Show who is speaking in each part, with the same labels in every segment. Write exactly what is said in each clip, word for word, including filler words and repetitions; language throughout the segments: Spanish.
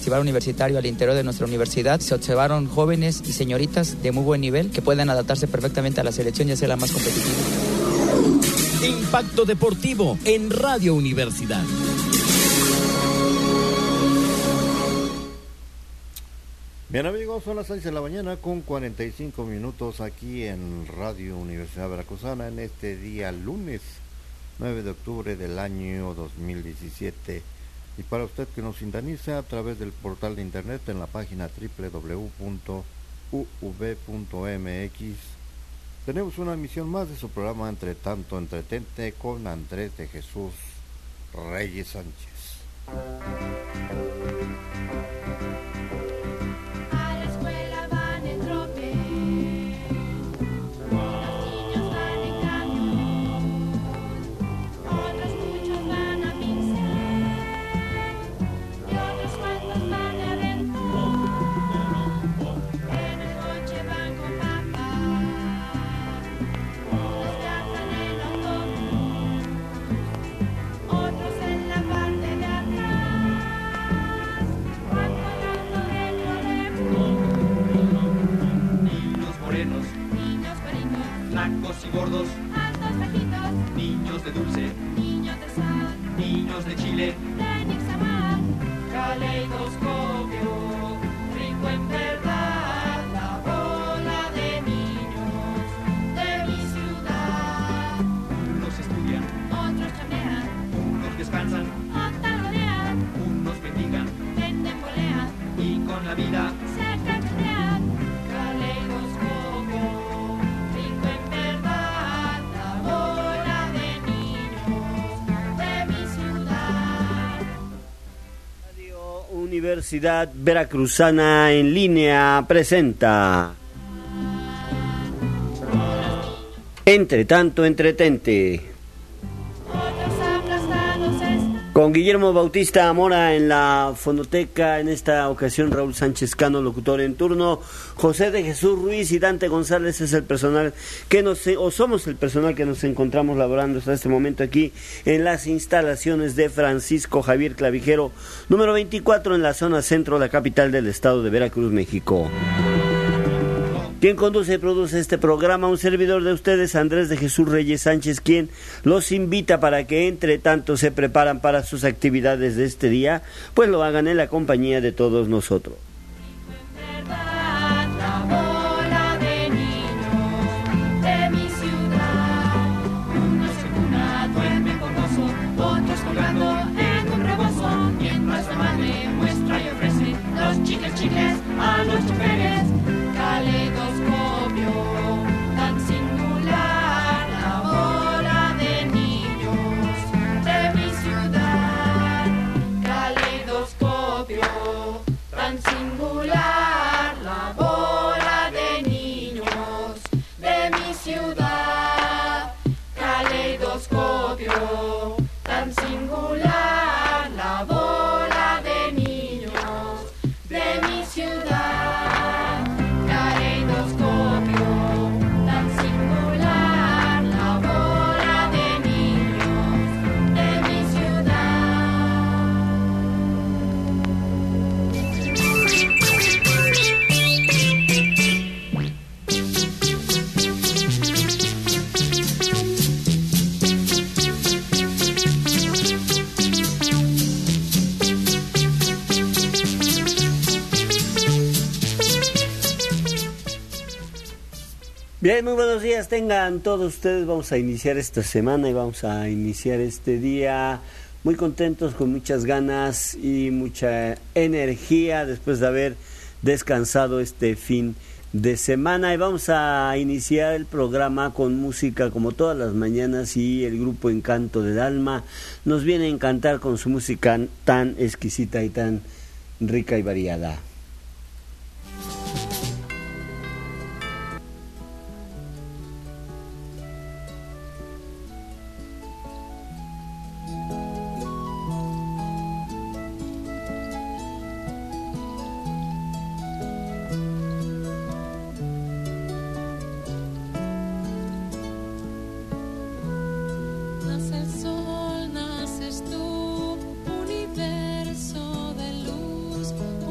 Speaker 1: festival universitario al interior de nuestra universidad. Se observaron jóvenes y señoritas de muy buen nivel que pueden adaptarse perfectamente a la selección y hacerla más competitiva.
Speaker 2: Impacto Deportivo en Radio Universidad.
Speaker 3: Bien amigos, son las seis de la mañana con cuarenta y cinco minutos aquí en Radio Universidad Veracruzana en este día lunes nueve de octubre del año dos mil diecisiete. Y para usted que nos sintoniza a través del portal de internet en la página doble u doble u doble u punto u v punto m x, tenemos una emisión más de su programa Entre Tanto Entretente con Andrés de Jesús Reyes Sánchez.
Speaker 4: Gordos, altos, bajitos, niños de dulce, niños de sal, niños de chile, de nixamal, caleidoscopio, rico en verdad, la bola de niños de mi ciudad. Unos estudian, otros chamean, unos descansan, otros rodean, unos bendigan, venden, bolean y con la vida se cachetean. Caleidoscopio.
Speaker 5: Universidad Veracruzana en línea presenta Entre Tanto Entretente con Guillermo Bautista Mora en la fonoteca, en esta ocasión Raúl Sánchez Cano, locutor en turno, José de Jesús Ruiz y Dante González es el personal que nos, o somos el personal que nos encontramos laborando hasta este momento aquí en las instalaciones de Francisco Javier Clavijero, número veinticuatro en la zona centro, la capital del estado de Veracruz, México. Quien conduce y produce este programa, un servidor de ustedes, Andrés de Jesús Reyes Sánchez, quien los invita para que entre tanto se preparan para sus actividades de este día, pues lo hagan en la compañía de todos nosotros.
Speaker 4: Chicles, chicles a los choferes, caleidoscopio tan singular, la bola de niños de mi ciudad. Caleidoscopio tan singular, la bola de niños de mi ciudad. Caleidoscopio tan singular, la bola de niños de mi ciudad. Caleidoscopio tan singular, la bola de niños de mi
Speaker 5: Bien, muy buenos días tengan todos ustedes. Vamos a iniciar esta semana y vamos a iniciar este día muy contentos, con muchas ganas y mucha energía después de haber descansado este fin de semana. Y vamos a iniciar el programa con música como todas las mañanas, y el grupo Encanto del Alma nos viene a encantar con su música tan exquisita y tan rica y variada.
Speaker 6: Nace el sol, naces tú, universo de luz.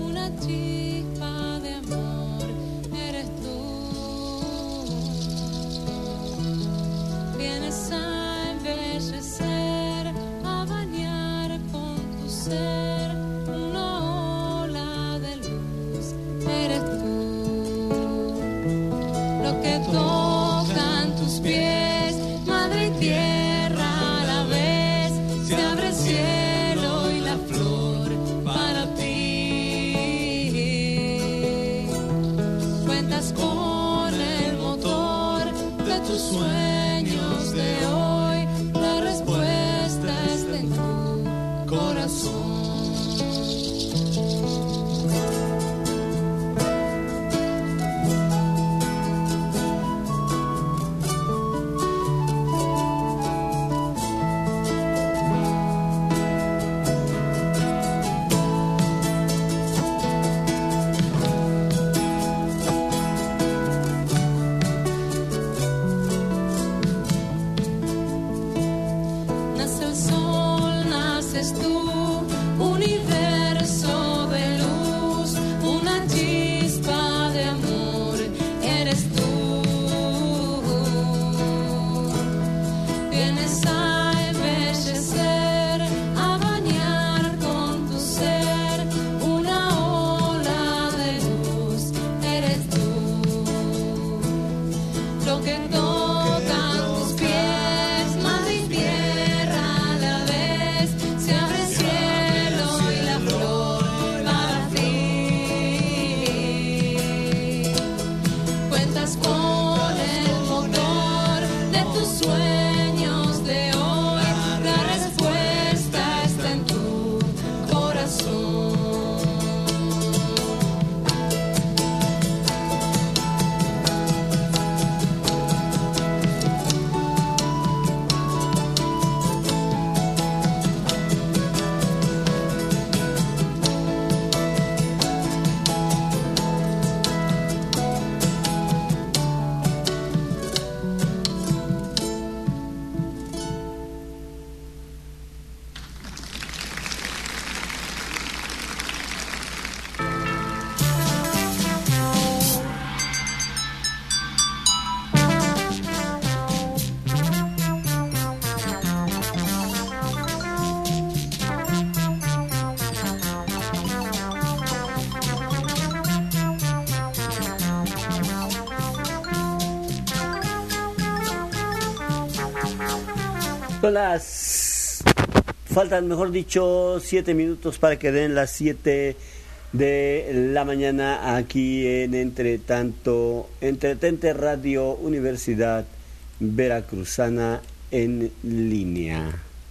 Speaker 5: Son las... Faltan, mejor dicho, siete minutos para que den las siete de la mañana aquí en Entre Tanto, Entretente Radio Universidad Veracruzana en línea.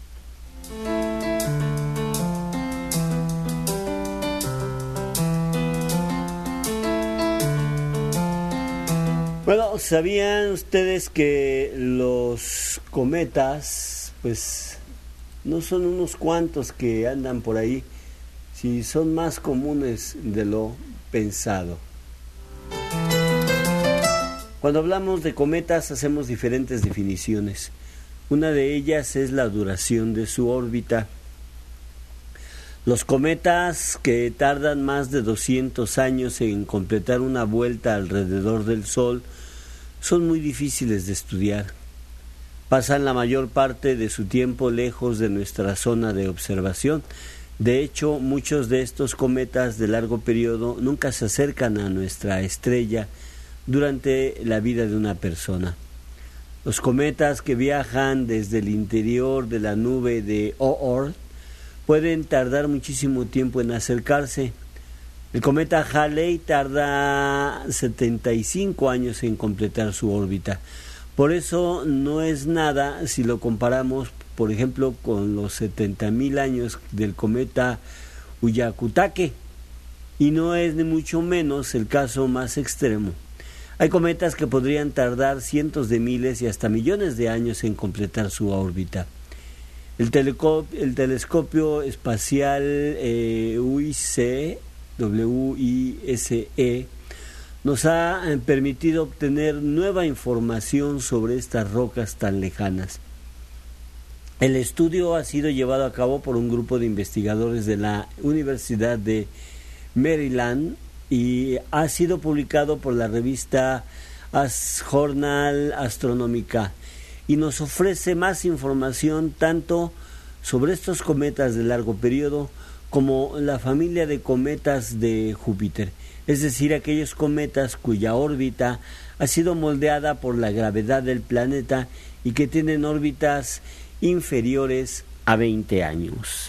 Speaker 5: Bueno, ¿sabían ustedes que los cometas, pues, no son unos cuantos que andan por ahí, si son más comunes de lo pensado? Cuando hablamos de cometas hacemos diferentes definiciones. Una de ellas es la duración de su órbita. Los cometas que tardan más de doscientos años en completar una vuelta alrededor del Sol son muy difíciles de estudiar. Pasan la mayor parte de su tiempo lejos de nuestra zona de observación. De hecho, muchos de estos cometas de largo periodo nunca se acercan a nuestra estrella durante la vida de una persona. Los cometas que viajan desde el interior de la nube de Oort pueden tardar muchísimo tiempo en acercarse. El cometa Halley tarda setenta y cinco años en completar su órbita. Por eso no es nada si lo comparamos, por ejemplo, con los setenta mil años del cometa Hyakutake, y no es ni mucho menos el caso más extremo. Hay cometas que podrían tardar cientos de miles y hasta millones de años en completar su órbita. El, teleco- el telescopio espacial eh, WISE, W I S E, nos ha eh, permitido obtener nueva información sobre estas rocas tan lejanas. El estudio ha sido llevado a cabo por un grupo de investigadores de la Universidad de Maryland y ha sido publicado por la revista As Journal Astronomica y nos ofrece más información tanto sobre estos cometas de largo periodo como la familia de cometas de Júpiter, es decir, aquellos cometas cuya órbita ha sido moldeada por la gravedad del planeta y que tienen órbitas inferiores a veinte años.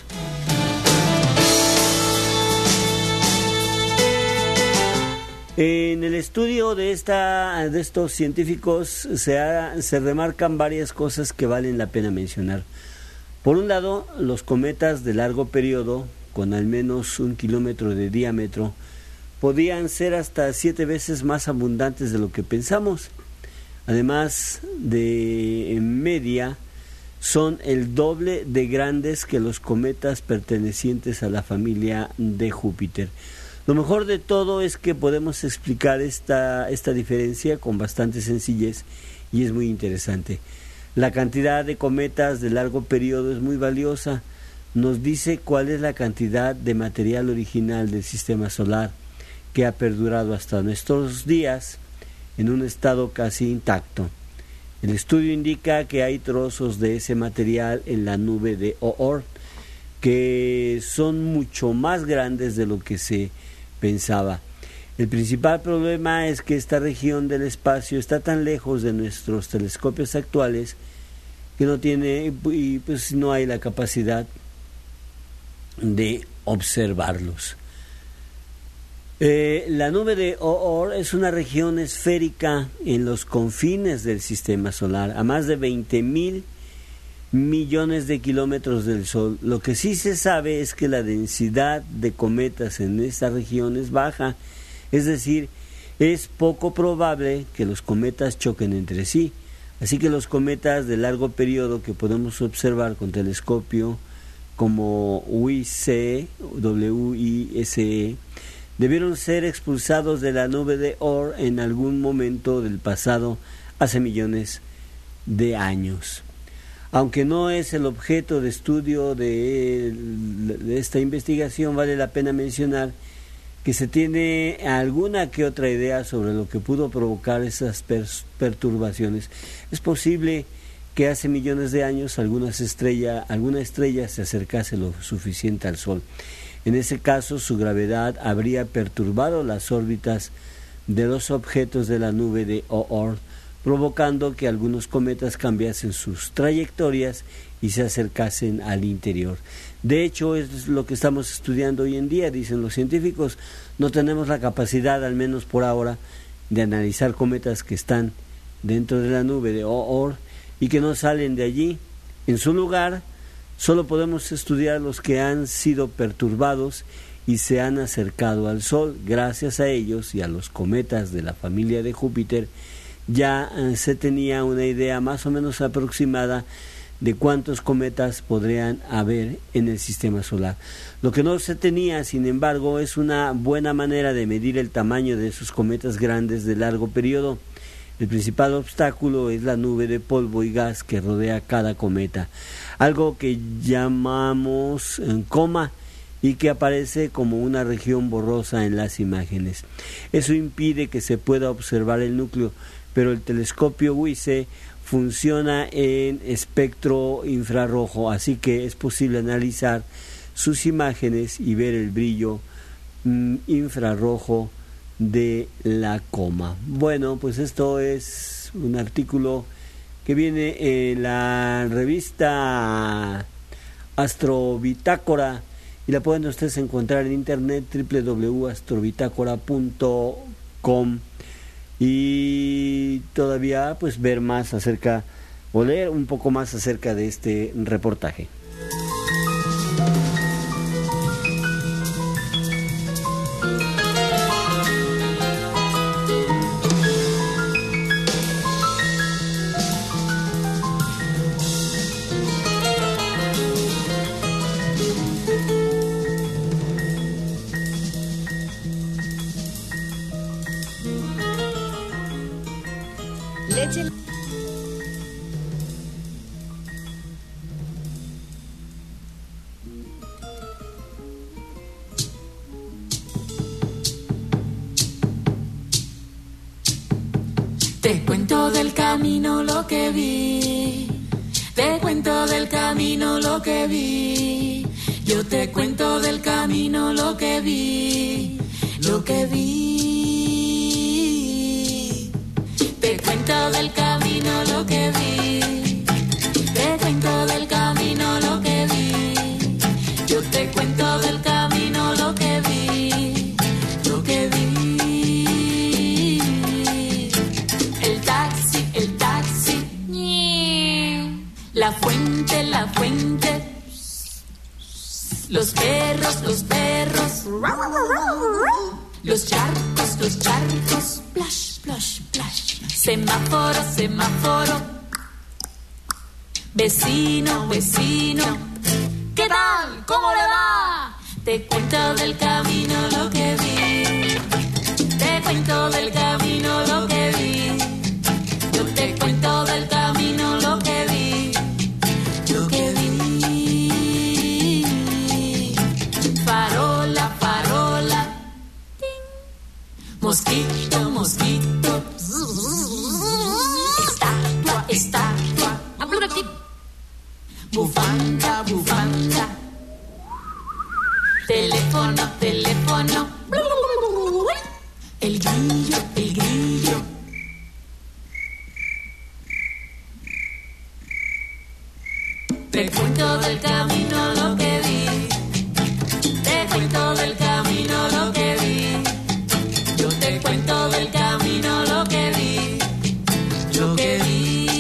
Speaker 5: En el estudio de, esta, de estos científicos se, ha, se remarcan varias cosas que valen la pena mencionar. Por un lado, los cometas de largo periodo, con al menos un kilómetro de diámetro, podían ser hasta siete veces más abundantes de lo que pensamos. Además de en media, son el doble de grandes que los cometas pertenecientes a la familia de Júpiter. Lo mejor de todo es que podemos explicar esta, esta diferencia con bastante sencillez y es muy interesante. La cantidad de cometas de largo periodo es muy valiosa. Nos dice cuál es la cantidad de material original del sistema solar que ha perdurado hasta nuestros días en un estado casi intacto. El estudio indica que hay trozos de ese material en la nube de Oort que son mucho más grandes de lo que se pensaba. El principal problema es que esta región del espacio está tan lejos de nuestros telescopios actuales que no tiene y pues no hay la capacidad de observarlos. Eh, la nube de Oort es una región esférica en los confines del sistema solar, a más de veinte mil millones de kilómetros del Sol. Lo que sí se sabe es que la densidad de cometas en esta región es baja, es decir, es poco probable que los cometas choquen entre sí. Así que los cometas de largo periodo que podemos observar con telescopio como WISE, W I S E, debieron ser expulsados de la nube de Oort en algún momento del pasado, hace millones de años. Aunque no es el objeto de estudio de, de esta investigación, vale la pena mencionar que se tiene alguna que otra idea sobre lo que pudo provocar esas per- perturbaciones. Es posible que hace millones de años algunas estrella, alguna estrella se acercase lo suficiente al Sol. En ese caso, su gravedad habría perturbado las órbitas de los objetos de la nube de Oort, provocando que algunos cometas cambiasen sus trayectorias y se acercasen al interior. De hecho, es lo que estamos estudiando hoy en día, dicen los científicos. No tenemos la capacidad, al menos por ahora, de analizar cometas que están dentro de la nube de Oort y que no salen de allí. En su lugar, solo podemos estudiar los que han sido perturbados y se han acercado al Sol. Gracias a ellos y a los cometas de la familia de Júpiter, ya eh, se tenía una idea más o menos aproximada de cuántos cometas podrían haber en el sistema solar. Lo que no se tenía, sin embargo, es una buena manera de medir el tamaño de esos cometas grandes de largo periodo. El principal obstáculo es la nube de polvo y gas que rodea cada cometa, algo que llamamos eh, coma, y que aparece como una región borrosa en las imágenes. Eso impide que se pueda observar el núcleo, pero el telescopio WISE funciona en espectro infrarrojo, así que es posible analizar sus imágenes y ver el brillo mm, infrarrojo de la coma. Bueno, pues esto es un artículo que viene en la revista Astrobitácora y la pueden ustedes encontrar en internet, doble u doble u doble u punto astrobitácora punto com, y todavía pues ver más acerca o leer un poco más acerca de este reportaje.
Speaker 6: Te cuento del camino lo que vi, te cuento del camino lo que vi, yo te cuento del camino lo que vi, lo que vi. Te cuento del camino lo que vi, te cuento del camino lo que vi, yo te cuento del camino lo que vi, lo que vi. La fuente, la fuente, los perros, los perros, los charcos, los charcos, splash, splash, splash, semáforo, semáforo, vecino, vecino, ¿qué tal? ¿Cómo le va? Te cuento del camino lo que vi, te cuento del camino lo que vi, yo te cuento del camino lo que vi. Lo que vi, farola, farola, ting. Mosquito, mosquito, estatua, estatua, bufanda, bufanda, teléfono, teléfono, el grillo, el grillo. Te cuento del camino lo que vi, te cuento del camino lo que vi, yo te cuento del camino lo que vi, lo que vi.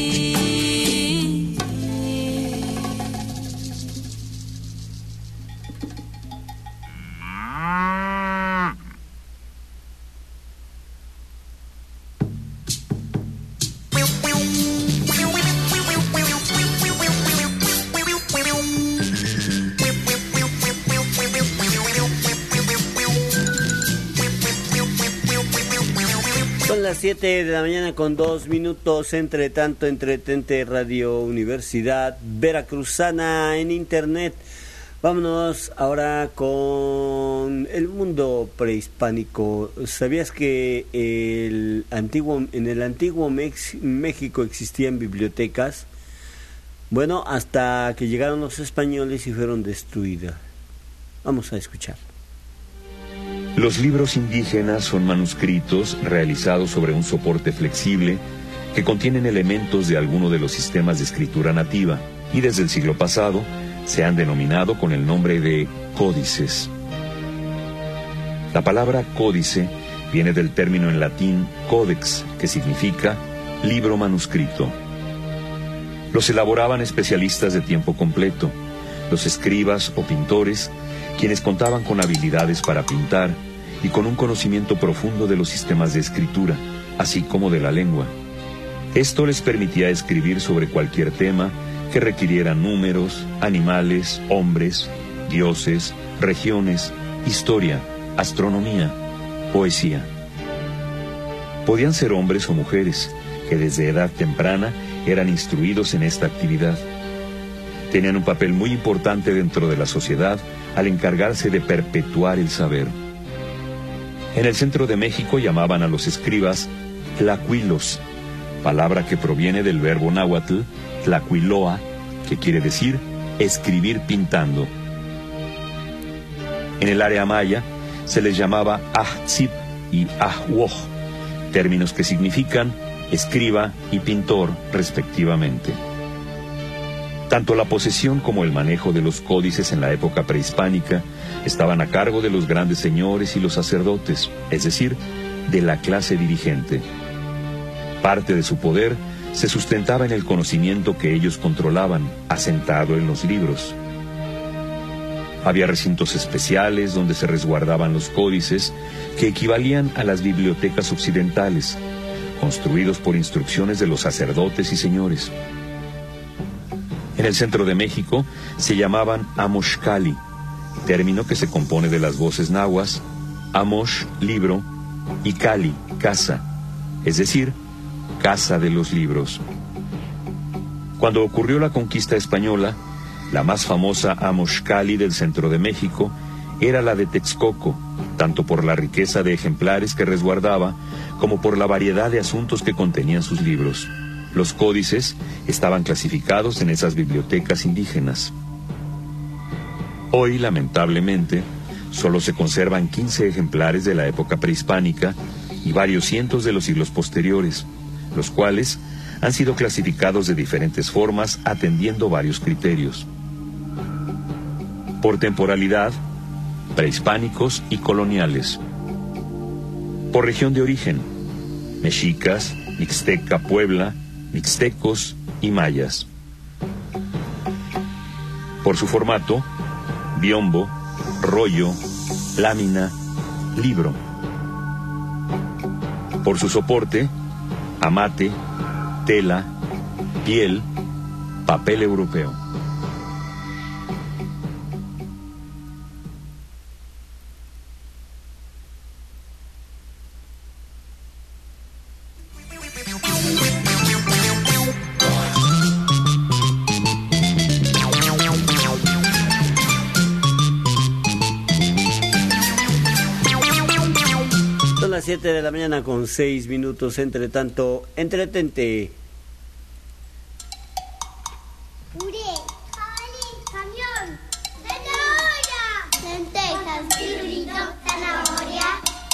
Speaker 5: Son las siete de la mañana con dos minutos. Entre tanto, entretente Radio Universidad Veracruzana en internet. Vámonos ahora con el mundo prehispánico. ¿Sabías que el antiguo, en el antiguo Mex, México existían bibliotecas? Bueno, hasta que llegaron los españoles y fueron destruidas. Vamos a escuchar.
Speaker 7: Los libros indígenas son manuscritos realizados sobre un soporte flexible que contienen elementos de alguno de los sistemas de escritura nativa y desde el siglo pasado se han denominado con el nombre de códices. La palabra códice viene del término en latín codex, que significa libro manuscrito. Los elaboraban especialistas de tiempo completo, los escribas o pintores, quienes contaban con habilidades para pintar y con un conocimiento profundo de los sistemas de escritura, así como de la lengua. Esto les permitía escribir sobre cualquier tema que requiriera números, animales, hombres, dioses, regiones, historia, astronomía, poesía. Podían ser hombres o mujeres, que desde edad temprana eran instruidos en esta actividad. Tenían un papel muy importante dentro de la sociedad al encargarse de perpetuar el saber. En el centro de México llamaban a los escribas tlacuilos, palabra que proviene del verbo náhuatl tlacuiloa, que quiere decir escribir pintando. En el área maya se les llamaba ahtzip y ahwoj, términos que significan escriba y pintor, respectivamente. Tanto la posesión como el manejo de los códices en la época prehispánica estaban a cargo de los grandes señores y los sacerdotes, es decir, de la clase dirigente. Parte de su poder se sustentaba en el conocimiento que ellos controlaban, asentado en los libros. Había recintos especiales donde se resguardaban los códices que equivalían a las bibliotecas occidentales, construidos por instrucciones de los sacerdotes y señores. En el centro de México se llamaban Amoxcali, término que se compone de las voces nahuas, Amox, libro, y Cali, casa, es decir, casa de los libros. Cuando ocurrió la conquista española, la más famosa Amoxcali del centro de México era la de Texcoco, tanto por la riqueza de ejemplares que resguardaba, como por la variedad de asuntos que contenían sus libros. Los códices estaban clasificados en esas bibliotecas indígenas. Hoy, lamentablemente, solo se conservan quince ejemplares de la época prehispánica y varios cientos de los siglos posteriores, los cuales han sido clasificados de diferentes formas atendiendo varios criterios. Por temporalidad, prehispánicos y coloniales. Por región de origen, mexicas, mixteca, Puebla, mixtecos y mayas. Por su formato, biombo, rollo, lámina, libro. Por su soporte, amate, tela, piel, papel europeo.
Speaker 5: siete de la mañana con seis minutos. Entre tanto, entretente.
Speaker 8: Puré, jabalí, camión, zanahoria, lentejas, pirulito, zanahoria,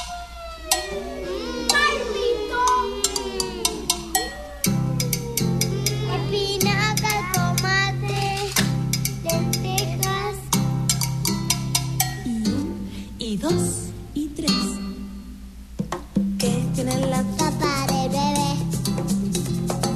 Speaker 8: palmito, espinaca, tomate, lentejas.
Speaker 6: Y un, y dos, y tres. ¿Qué tiene la
Speaker 8: tapa del bebé?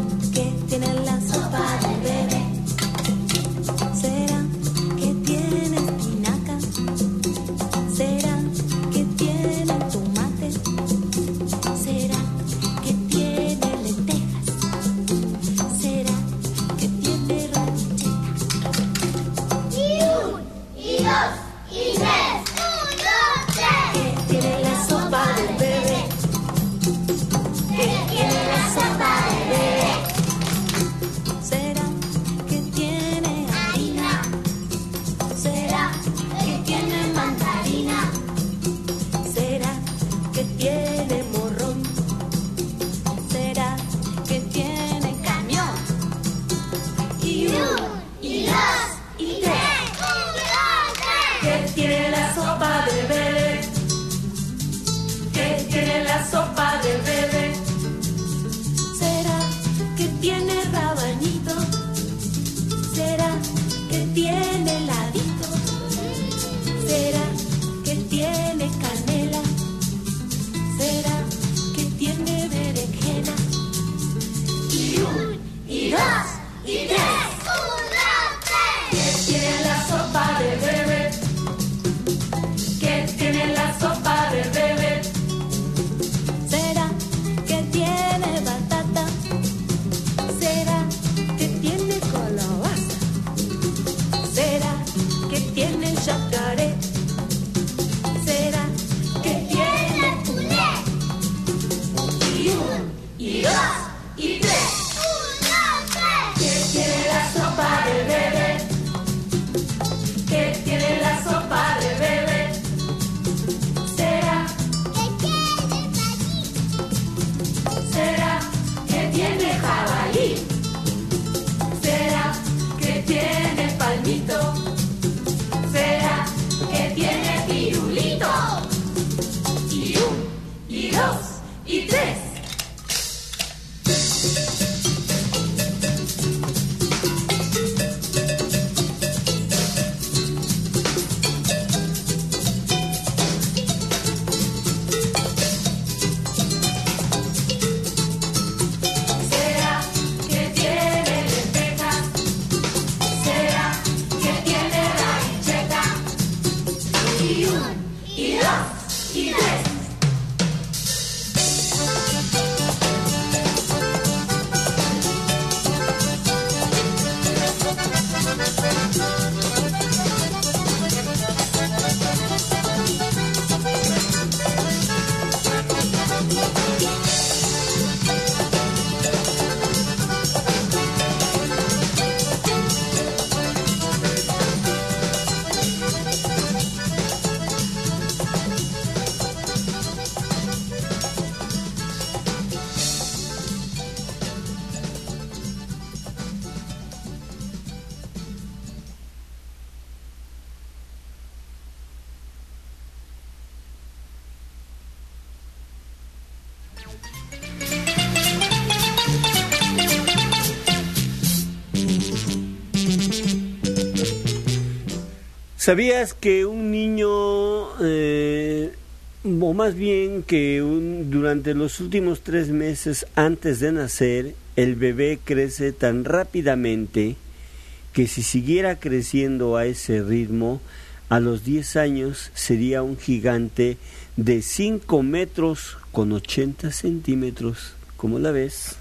Speaker 5: ¿Sabías que un niño, eh, o más bien que un, durante los últimos tres meses antes de nacer, el bebé crece tan rápidamente que si siguiera creciendo a ese ritmo, a los diez años sería un gigante de cinco metros con ochenta centímetros? ¿Cómo la ves?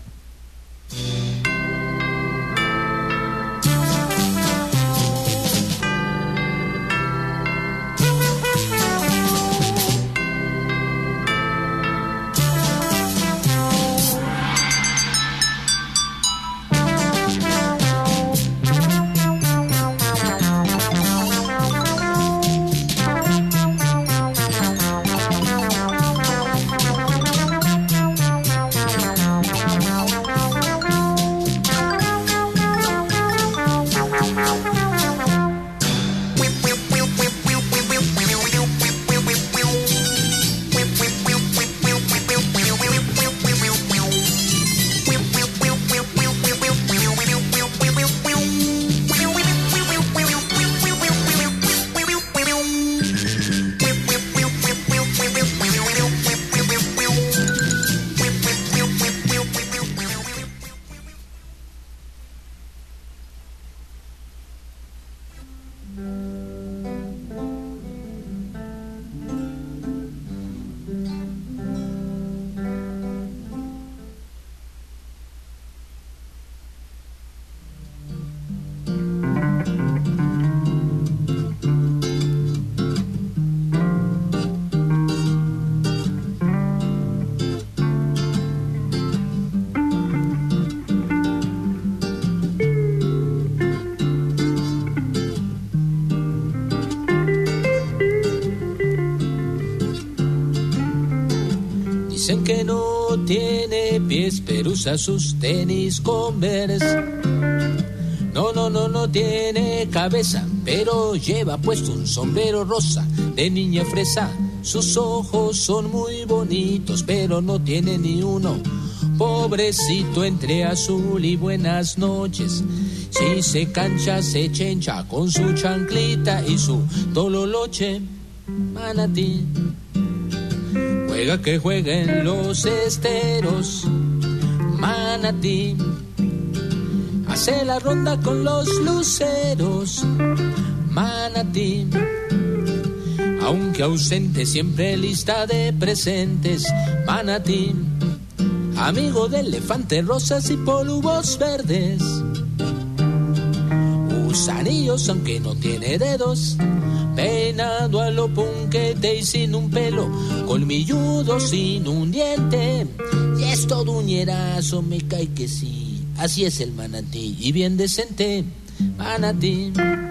Speaker 9: Dicen que no tiene pies, pero usa sus tenis Converse. No, no, no, no tiene cabeza, pero lleva puesto un sombrero rosa de niña fresa. Sus ojos son muy bonitos, pero no tiene ni uno. Pobrecito entre azul y buenas noches. Si se cancha, se chencha con su chanclita y su tololoche. Manatí. Juega que jueguen los esteros, Manatí. Hace la ronda con los luceros, Manatí. Aunque ausente, siempre lista de presentes, Manatí. Amigo de elefantes rosas y polvos verdes. Usa anillos aunque no tiene dedos. Peinado a lo punquete y sin un pelo, colmilludo sin un diente. Y es todo uñerazo, me cae que sí. Así es el Manatí, y bien decente, Manatí.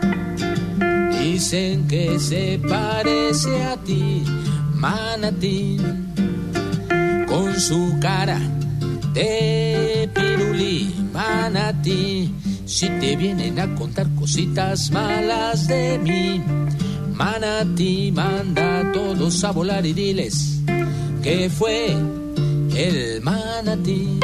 Speaker 9: Dicen que se parece a ti, Manatí. Con su cara de pirulí, Manatí. Si te vienen a contar cositas malas de mí, Manatí, manda a todos a volar y diles que fue el Manatí.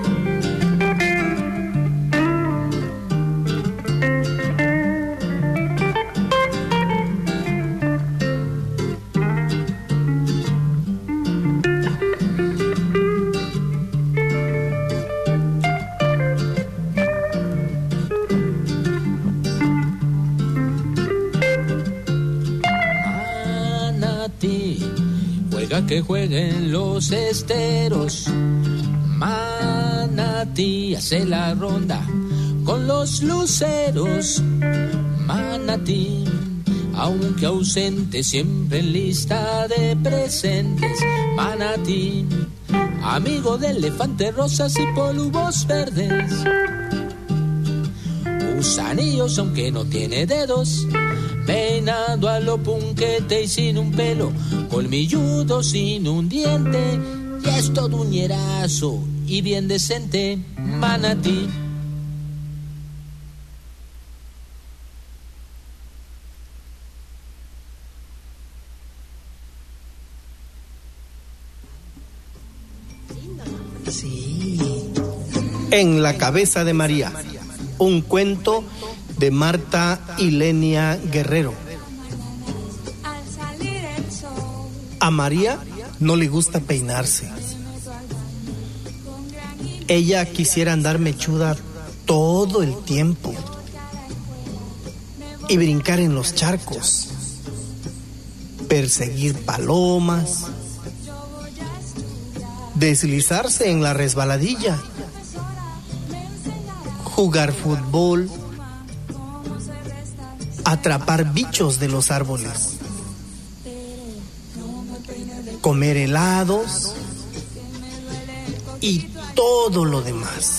Speaker 9: Que jueguen los esteros, Manatí. Hace la ronda con los luceros, Manatí. Aunque ausente, siempre en lista de presentes, Manatí. Amigo de elefantes rosas y polvos verdes. Usa anillos aunque no tiene dedos. Peinado a lo punquete y sin un pelo, colmilludo sin un diente. Y es todo uñerazo y bien decente, Manatí.
Speaker 10: Sí. En la cabeza de María, un cuento de Marta Ilenia Guerrero, A María no le gusta peinarse. Ella quisiera andar mechuda todo el tiempo y brincar en los charcos, perseguir palomas, deslizarse en la resbaladilla, jugar fútbol, atrapar bichos de los árboles, comer helados y todo lo demás.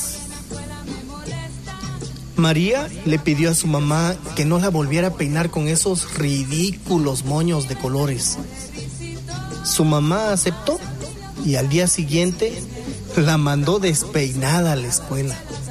Speaker 10: María le pidió a su mamá que no la volviera a peinar con esos ridículos moños de colores. Su mamá aceptó y al día siguiente la mandó despeinada a la escuela.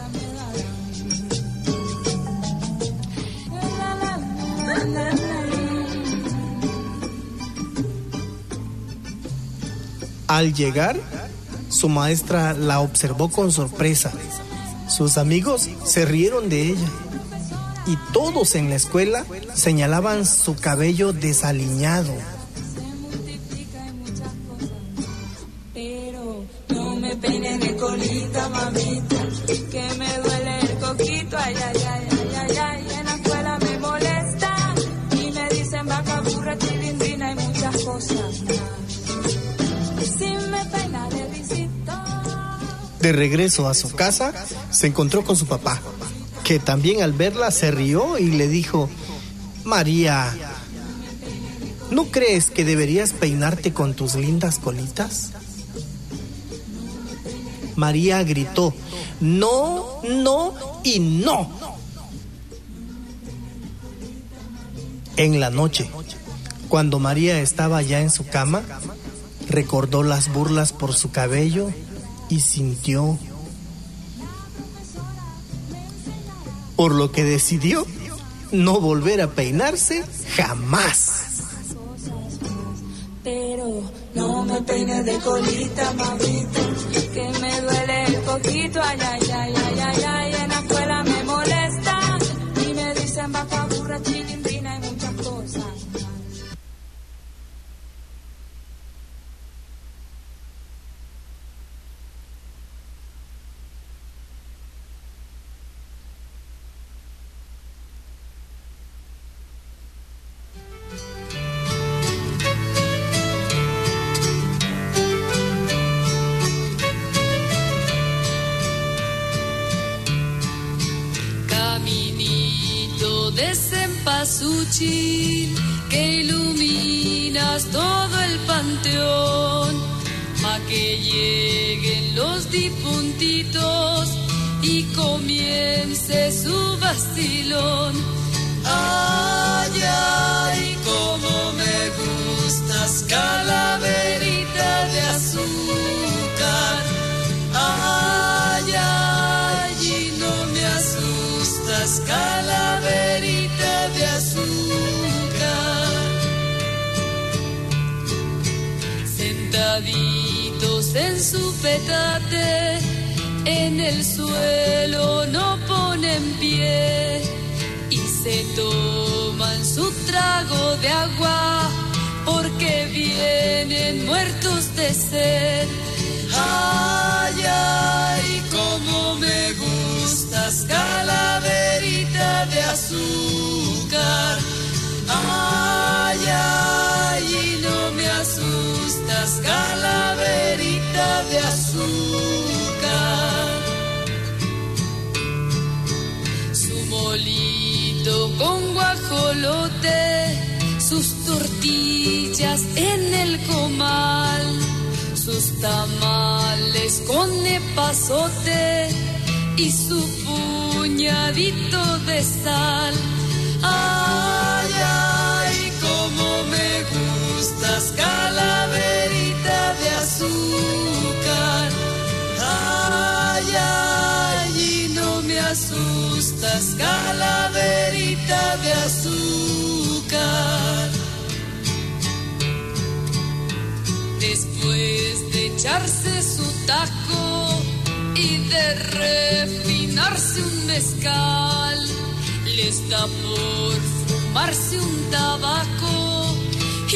Speaker 10: Al llegar, su maestra la observó con sorpresa. Sus amigos se rieron de ella y todos en la escuela señalaban su cabello desaliñado.
Speaker 11: Pero no me peine de colita, mamita, que me duele el coquito, ay, ay, ay, ay, ay, ay, en la escuela me molesta y me dicen vaca, burra, chilindrina y muchas cosas más. Si me peina de risito.
Speaker 10: De regreso a su casa, se encontró con su papá, que también al verla se rió y le dijo: María, ¿no crees que deberías peinarte con tus lindas colitas? María gritó: no, no y no. En la noche, cuando María estaba ya en su cama, recordó las burlas por su cabello y sintió, por lo que decidió no volver a peinarse jamás.
Speaker 11: Pero no me peine de colita, mamita, que me duele el coquito, ay, ay, ay, ay, ay, ay, en la escuela me molesta y me dicen vaca, burra, chilindrina y muchas cosas.
Speaker 6: Cempasúchil, que iluminas todo el panteón, a que lleguen los difuntitos y comience su vacilón. Ay, ay, cómo me gustas, calaverita de azúcar. Ay, ay, y no me asustas, calaverita de azúcar. Sentaditos en su petate, en el suelo no ponen pie y se toman su trago de agua porque vienen muertos de sed. Ay, ay, cómo me gustas, calaverita de azúcar. Ay, ay, y no me asustas, calaverita de azúcar. Su molito con guajolote, sus tortillas en el comal, sus tamales con epazote y su puñadito de sal. Ay, ay, cómo me gustas, calaverita de azúcar. Ay, ay, y no me asustas, calaverita de azúcar. Después de echarse su taco y de refinarse un mezcal, les da por fumarse un tabaco